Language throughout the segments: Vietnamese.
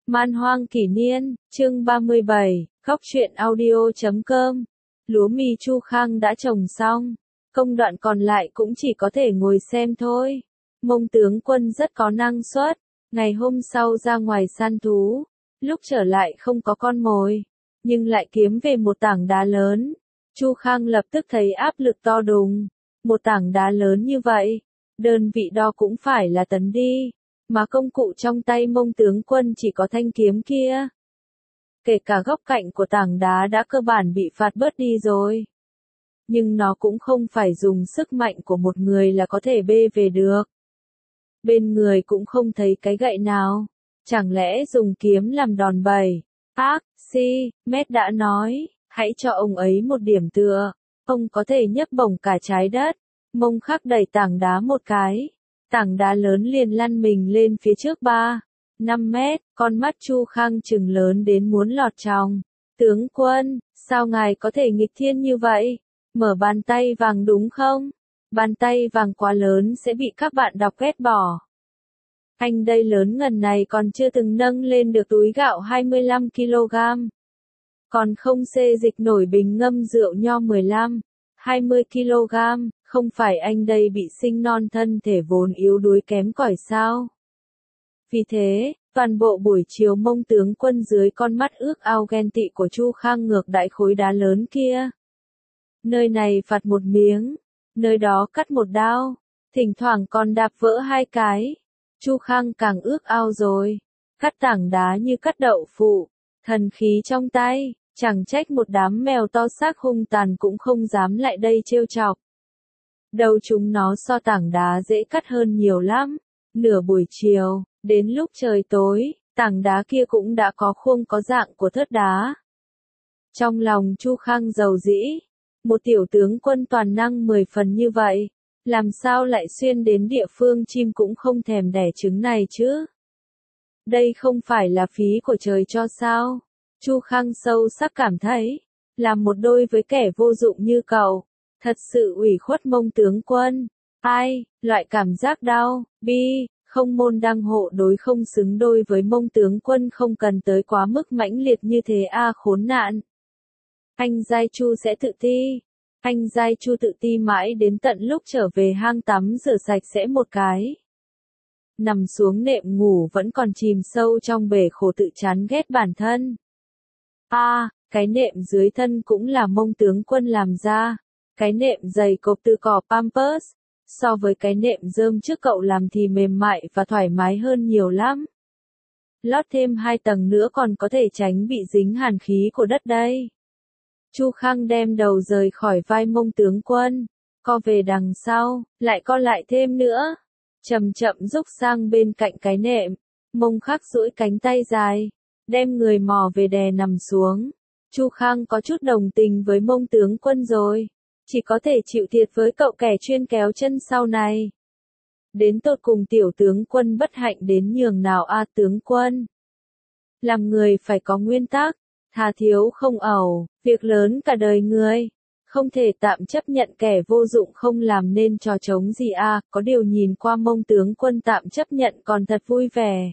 Man hoang kỷ niên, chương 37, góc truyện audio.com. Lúa mì Chu Khang đã trồng xong, công đoạn còn lại cũng chỉ có thể ngồi xem thôi. Mông tướng quân rất có năng suất, ngày hôm sau ra ngoài săn thú, lúc trở lại không có con mồi, nhưng lại kiếm về một tảng đá lớn. Chu Khang lập tức thấy áp lực to đùng, một tảng đá lớn như vậy, đơn vị đo cũng phải là tấn đi. Mà công cụ trong tay Mông tướng quân chỉ có thanh kiếm kia. Kể cả góc cạnh của tảng đá đã cơ bản bị phạt bớt đi rồi. Nhưng nó cũng không phải dùng sức mạnh của một người là có thể bê về được. Bên người cũng không thấy cái gậy nào. Chẳng lẽ dùng kiếm làm đòn bẩy? Mét đã nói, hãy cho ông ấy một điểm tựa. Ông có thể nhấc bổng cả trái đất. Mông Khắc đẩy tảng đá một cái. Tảng đá lớn liền lăn mình lên phía trước 3-5 mét, con mắt Chu Khang trừng lớn đến muốn lọt tròng. Tướng quân, sao ngài có thể nghịch thiên như vậy? Mở bàn tay vàng đúng không? Bàn tay vàng quá lớn sẽ bị các bạn đọc ghét bỏ. Anh đây lớn ngần này còn chưa từng nâng lên được túi gạo 25 kg. Còn không xê dịch nổi bình ngâm rượu nho 15-20 kg. Không phải anh đây bị sinh non thân thể vốn yếu đuối kém cỏi sao? Vì thế, toàn bộ buổi chiều Mông tướng quân dưới con mắt ước ao ghen tị của Chu Khang ngược đại khối đá lớn kia. Nơi này phạt một miếng, nơi đó cắt một đao, thỉnh thoảng còn đạp vỡ hai cái. Chu Khang càng ước ao rồi, cắt tảng đá như cắt đậu phụ, thần khí trong tay, chẳng trách một đám mèo to xác hung tàn cũng không dám lại đây trêu chọc. Đầu chúng nó so tảng đá dễ cắt hơn nhiều lắm. Nửa buổi chiều, đến lúc trời tối, tảng đá kia cũng đã có khuôn có dạng của thớt đá. Trong lòng Chu Khang giàu dĩ, một tiểu tướng quân toàn năng 10 phần như vậy, làm sao lại xuyên đến địa phương chim cũng không thèm đẻ trứng này chứ? Đây không phải là phí của trời cho sao? Chu Khang sâu sắc cảm thấy, làm một đôi với kẻ vô dụng như cậu. Thật sự ủy khuất Mông tướng quân. Loại cảm giác đau, không môn đăng hộ đối không xứng đôi với Mông tướng quân không cần tới quá mức mãnh liệt như thế khốn nạn. Anh Giai Chu sẽ tự ti. Anh Giai Chu tự ti mãi đến tận lúc trở về hang tắm rửa sạch sẽ một cái. Nằm xuống nệm ngủ vẫn còn chìm sâu trong bể khổ tự chán ghét bản thân. Cái nệm dưới thân cũng là Mông tướng quân làm ra. Cái nệm dày cộp từ cỏ Pampers, so với cái nệm rơm trước cậu làm thì mềm mại và thoải mái hơn nhiều lắm. Lót thêm 2 tầng nữa còn có thể tránh bị dính hàn khí của đất đây. Chu Khang đem đầu rời khỏi vai Mông tướng quân, co về đằng sau, lại co lại thêm nữa. Chậm chậm rúc sang bên cạnh cái nệm, Mông Khắc duỗi cánh tay dài, đem người mò về đè nằm xuống. Chu Khang có chút đồng tình với Mông tướng quân rồi. Chỉ có thể chịu thiệt với cậu kẻ chuyên kéo chân sau này. Đến tột cùng tiểu tướng quân bất hạnh đến nhường nào tướng quân. Làm người phải có nguyên tắc, thà thiếu không ẩu, việc lớn cả đời người. Không thể tạm chấp nhận kẻ vô dụng không làm nên trò trống gì có điều nhìn qua Mông tướng quân tạm chấp nhận còn thật vui vẻ.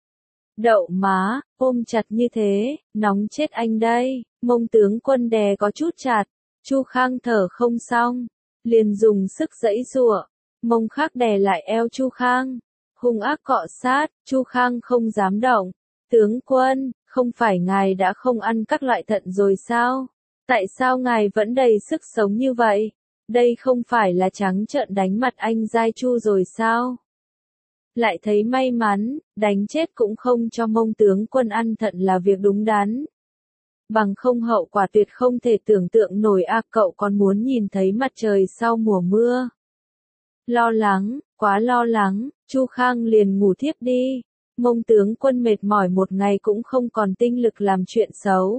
Đậu má, ôm chặt như thế, nóng chết anh đây, Mông tướng quân đè có chút chặt. Chu Khang thở không xong, liền dùng sức giãy giụa. Mông Khắc đè lại eo Chu Khang, hung ác cọ sát. Chu Khang không dám động. Tướng quân, không phải ngài đã không ăn các loại thận rồi sao? Tại sao ngài vẫn đầy sức sống như vậy? Đây không phải là trắng trợn đánh mặt anh Giai Chu rồi sao? Lại thấy may mắn, đánh chết cũng không cho Mông tướng quân ăn thận là việc đúng đắn. Bằng không hậu quả tuyệt không thể tưởng tượng nổi cậu còn muốn nhìn thấy mặt trời sau mùa mưa. Lo lắng, quá lo lắng, Chu Khang liền ngủ thiếp đi. Mông tướng quân mệt mỏi một ngày cũng không còn tinh lực làm chuyện xấu.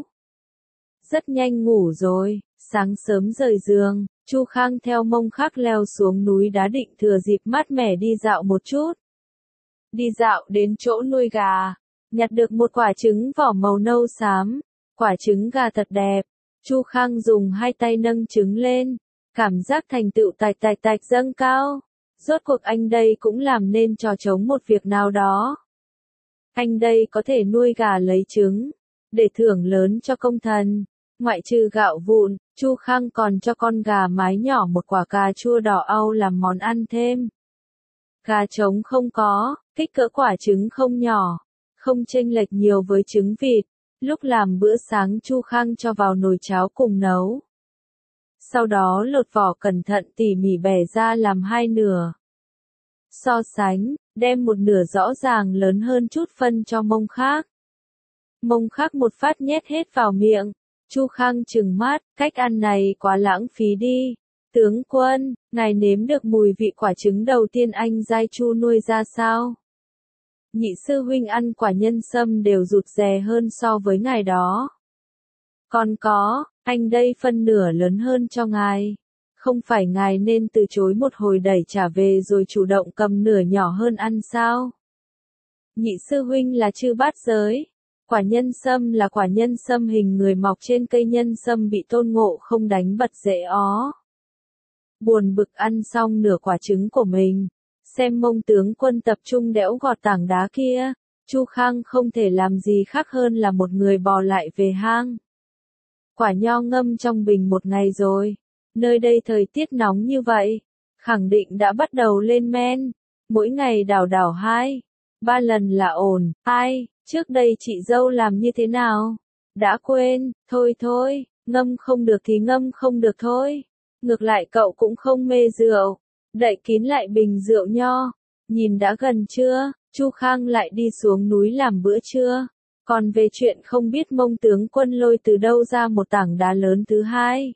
Rất nhanh ngủ rồi, sáng sớm rời giường, Chu Khang theo Mông Khắc leo xuống núi đá định thừa dịp mát mẻ đi dạo một chút. Đi dạo đến chỗ nuôi gà, nhặt được một quả trứng vỏ màu nâu xám. Quả trứng gà thật đẹp. Chu Khang dùng 2 tay nâng trứng lên, cảm giác thành tựu tạch dâng cao. Rốt cuộc anh đây cũng làm nên trò trống một việc nào đó. Anh đây có thể nuôi gà lấy trứng, để thưởng lớn cho công thần. Ngoại trừ gạo vụn, Chu Khang còn cho con gà mái nhỏ một quả cà chua đỏ au làm món ăn thêm. Gà trống không có, kích cỡ quả trứng không nhỏ, không chênh lệch nhiều với trứng vịt. Lúc làm bữa sáng Chu Khang cho vào nồi cháo cùng nấu. Sau đó lột vỏ cẩn thận tỉ mỉ bẻ ra làm hai nửa. So sánh, đem một nửa rõ ràng lớn hơn chút phân cho mông khác. Mông khác một phát nhét hết vào miệng. Chu Khang trừng mắt, cách ăn này quá lãng phí đi. Tướng quân, ngài nếm được mùi vị quả trứng đầu tiên anh Giai Chu nuôi ra sao? Nhị sư huynh ăn quả nhân sâm đều rụt rè hơn so với ngài đó. Còn có, anh đây phân nửa lớn hơn cho ngài. Không phải ngài nên từ chối một hồi đẩy trả về rồi chủ động cầm nửa nhỏ hơn ăn sao? Nhị sư huynh là chư bát giới. Quả nhân sâm là quả nhân sâm hình người mọc trên cây nhân sâm bị Tôn Ngộ Không đánh bật rễ ó. Buồn bực ăn xong nửa quả trứng của mình, xem Mông tướng quân tập trung đẽo gọt tảng đá kia, Chu Khang không thể làm gì khác hơn là một người bò lại về hang. Quả nho ngâm trong bình một ngày rồi, nơi đây thời tiết nóng như vậy, khẳng định đã bắt đầu lên men, mỗi ngày đảo đảo 2-3 lần là ổn. Ai, trước đây chị dâu làm như thế nào? Đã quên, thôi, ngâm không được thì ngâm không được thôi. Ngược lại cậu cũng không mê rượu, đậy kín lại bình rượu nho, nhìn đã gần chưa, Chu Khang lại đi xuống núi làm bữa trưa. Còn về chuyện không biết Mông tướng quân lôi từ đâu ra một tảng đá lớn thứ hai.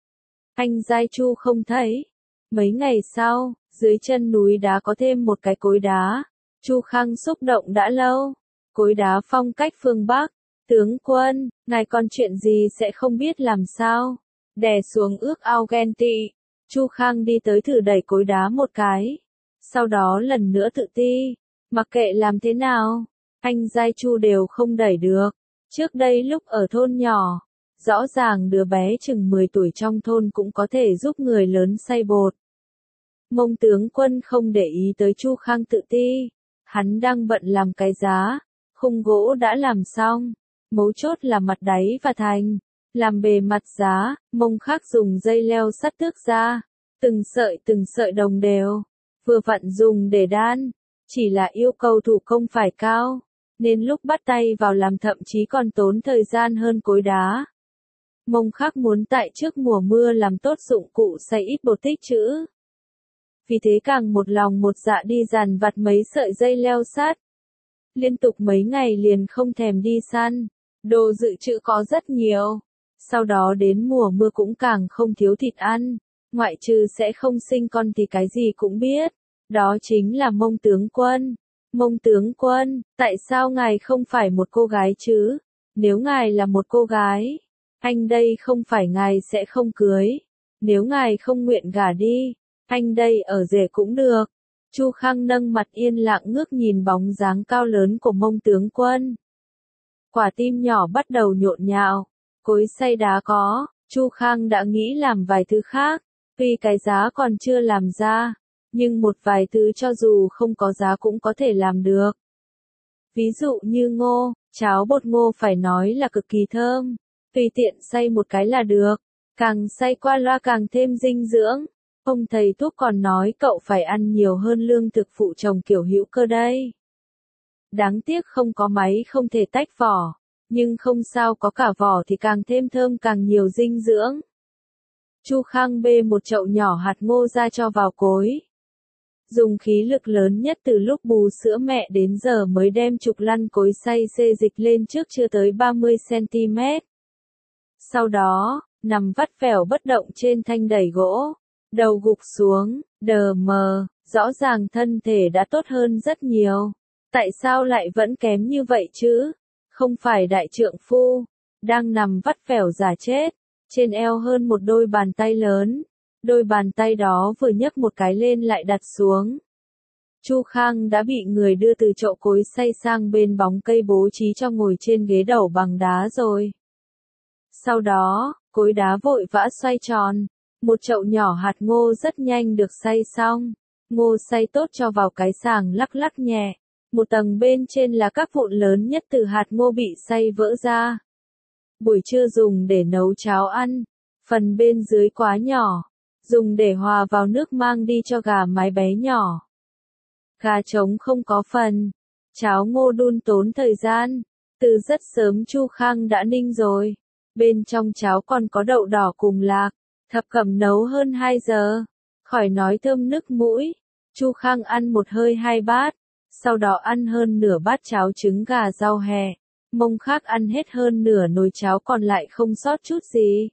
Anh Giai Chu không thấy. Mấy ngày sau, dưới chân núi đá có thêm một cái cối đá. Chu Khang xúc động đã lâu. Cối đá phong cách phương Bắc. Tướng quân, ngài còn chuyện gì sẽ không biết làm sao? Đè xuống ước ao ghen tị. Chu Khang đi tới thử đẩy cối đá một cái. Sau đó lần nữa tự ti. Mặc kệ làm thế nào, anh Giai Chu đều không đẩy được. Trước đây lúc ở thôn nhỏ, rõ ràng đứa bé chừng 10 tuổi trong thôn cũng có thể giúp người lớn xay bột. Mông tướng quân không để ý tới Chu Khang tự ti. Hắn đang bận làm cái giá. Khung gỗ đã làm xong. Mấu chốt là mặt đáy và thành. Làm bề mặt giá, Mông khác dùng dây leo sắt tước ra. Từng sợi đồng đều. Vừa vặn dùng để đan. Chỉ là yêu cầu thủ công phải cao. Nên lúc bắt tay vào làm thậm chí còn tốn thời gian hơn cối đá. Mông khác muốn tại trước mùa mưa làm tốt dụng cụ xay ít bột tích trữ. Vì thế càng một lòng một dạ đi dàn vặt mấy sợi dây leo sắt. Liên tục mấy ngày liền không thèm đi săn. Đồ dự trữ có rất nhiều. Sau đó đến mùa mưa cũng càng không thiếu thịt ăn. Ngoại trừ sẽ không sinh con thì cái gì cũng biết. Đó chính là Mông tướng quân. Mông tướng quân, tại sao ngài không phải một cô gái chứ? Nếu ngài là một cô gái, anh đây không phải ngài sẽ không cưới. Nếu ngài không nguyện gả đi, anh đây ở rể cũng được. Chu Khang nâng mặt yên lặng ngước nhìn bóng dáng cao lớn của Mông tướng quân. Quả tim nhỏ bắt đầu nhộn nhạo. Cối xay đá có, Chu Khang đã nghĩ làm vài thứ khác, vì cái giá còn chưa làm ra. Nhưng một vài thứ cho dù không có giá cũng có thể làm được. Ví dụ như ngô, cháo bột ngô phải nói là cực kỳ thơm. Tùy tiện xay một cái là được. Càng xay qua loa càng thêm dinh dưỡng. Ông thầy thuốc còn nói cậu phải ăn nhiều hơn lương thực phụ trồng kiểu hữu cơ đây. Đáng tiếc không có máy không thể tách vỏ. Nhưng không sao, có cả vỏ thì càng thêm thơm càng nhiều dinh dưỡng. Chu Khang bê một chậu nhỏ hạt ngô ra cho vào cối. Dùng khí lực lớn nhất từ lúc bù sữa mẹ đến giờ mới đem trục lăn cối xay xê dịch lên trước chưa tới 30 cm. Sau đó, nằm vắt vẻo bất động trên thanh đẩy gỗ, đầu gục xuống, đờ mờ, rõ ràng thân thể đã tốt hơn rất nhiều. Tại sao lại vẫn kém như vậy chứ? Không phải đại trượng phu, đang nằm vắt vẻo giả chết, trên eo hơn một đôi bàn tay lớn. Đôi bàn tay đó vừa nhấc một cái lên lại đặt xuống. Chu Khang đã bị người đưa từ chậu cối xay sang bên bóng cây bố trí cho ngồi trên ghế đầu bằng đá rồi. Sau đó, cối đá vội vã xoay tròn. Một chậu nhỏ hạt ngô rất nhanh được xay xong. Ngô xay tốt cho vào cái sàng lắc lắc nhẹ. Một tầng bên trên là các vụn lớn nhất từ hạt ngô bị xay vỡ ra. Buổi trưa dùng để nấu cháo ăn. Phần bên dưới quá nhỏ. Dùng để hòa vào nước mang đi cho gà mái bé nhỏ. Gà trống không có phần. Cháo ngô đun tốn thời gian. Từ rất sớm Chu Khang đã ninh rồi. Bên trong cháo còn có đậu đỏ cùng lạc. Thập Cẩm nấu hơn 2 giờ. Khỏi nói thơm nức mũi. Chu Khang ăn một hơi 2 bát. Sau đó ăn hơn nửa bát cháo trứng gà rau hẹ. Mông Khác ăn hết hơn nửa nồi cháo còn lại không sót chút gì.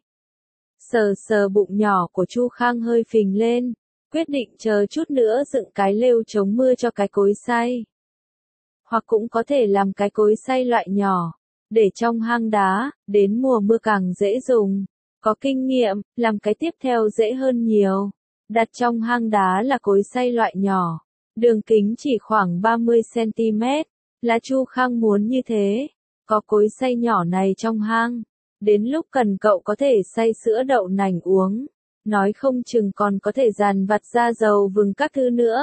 Sờ sờ bụng nhỏ của Chu Khang hơi phình lên. Quyết định chờ chút nữa dựng cái lều chống mưa cho cái cối xay. Hoặc cũng có thể làm cái cối xay loại nhỏ. Để trong hang đá, đến mùa mưa càng dễ dùng. Có kinh nghiệm, làm cái tiếp theo dễ hơn nhiều. Đặt trong hang đá là cối xay loại nhỏ. Đường kính chỉ khoảng 30 cm. Là Chu Khang muốn như thế. Có cối xay nhỏ này trong hang. Đến lúc cần cậu có thể xay sữa đậu nành uống. Nói không chừng còn có thể dàn vặt ra dầu vừng các thứ nữa.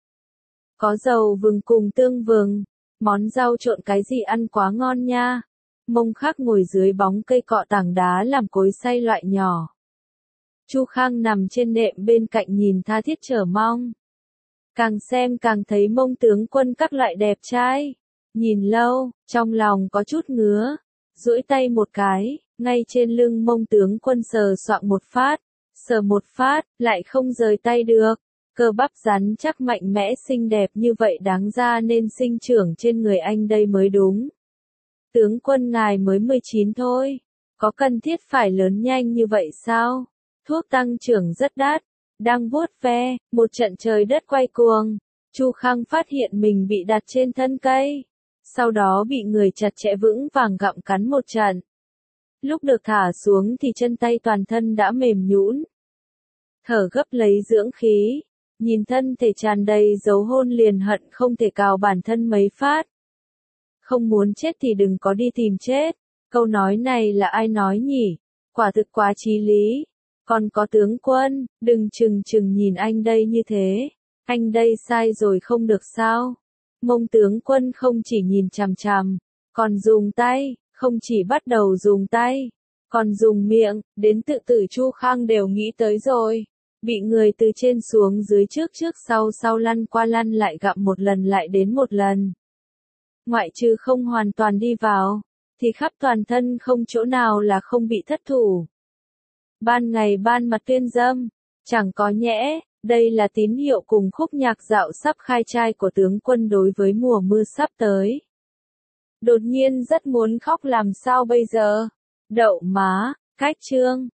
Có dầu vừng cùng tương vừng. Món rau trộn cái gì ăn quá ngon nha. Mông Khác ngồi dưới bóng cây cọ tảng đá làm cối xay loại nhỏ. Chu Khang nằm trên nệm bên cạnh nhìn tha thiết chờ mong. Càng xem càng thấy Mông tướng quân các loại đẹp trai. Nhìn lâu, trong lòng có chút ngứa. Duỗi tay một cái, ngay trên lưng Mông tướng quân sờ soạng một phát. Sờ một phát, lại không rời tay được. Cơ bắp rắn chắc mạnh mẽ xinh đẹp như vậy đáng ra nên sinh trưởng trên người anh đây mới đúng. Tướng quân ngài mới 19 thôi. Có cần thiết phải lớn nhanh như vậy sao? Thuốc tăng trưởng rất đắt. Đang vuốt ve, một trận trời đất quay cuồng. Chu Khang phát hiện mình bị đặt trên thân cây. Sau đó bị người chặt chẽ vững vàng gặm cắn một trận. Lúc được thả xuống thì chân tay toàn thân đã mềm nhũn. Thở gấp lấy dưỡng khí. Nhìn thân thể tràn đầy dấu hôn liền hận không thể cào bản thân mấy phát. Không muốn chết thì đừng có đi tìm chết. Câu nói này là ai nói nhỉ? Quả thực quá chí lý. Còn có tướng quân, đừng chừng chừng nhìn anh đây như thế. Anh đây sai rồi không được sao? Mông tướng quân không chỉ nhìn chằm chằm, còn dùng tay, không chỉ bắt đầu dùng tay, còn dùng miệng, đến tự tử Chu Khang đều nghĩ tới rồi. Bị người từ trên xuống dưới trước trước sau sau lăn qua lăn lại gặm một lần lại đến một lần. Ngoại trừ không hoàn toàn đi vào, thì khắp toàn thân không chỗ nào là không bị thất thủ. Ban ngày ban mặt tuyên dâm, chẳng có nhẽ, đây là tín hiệu cùng khúc nhạc dạo sắp khai trai của tướng quân đối với mùa mưa sắp tới. Đột nhiên rất muốn khóc làm sao bây giờ? Đậu má, cách chương.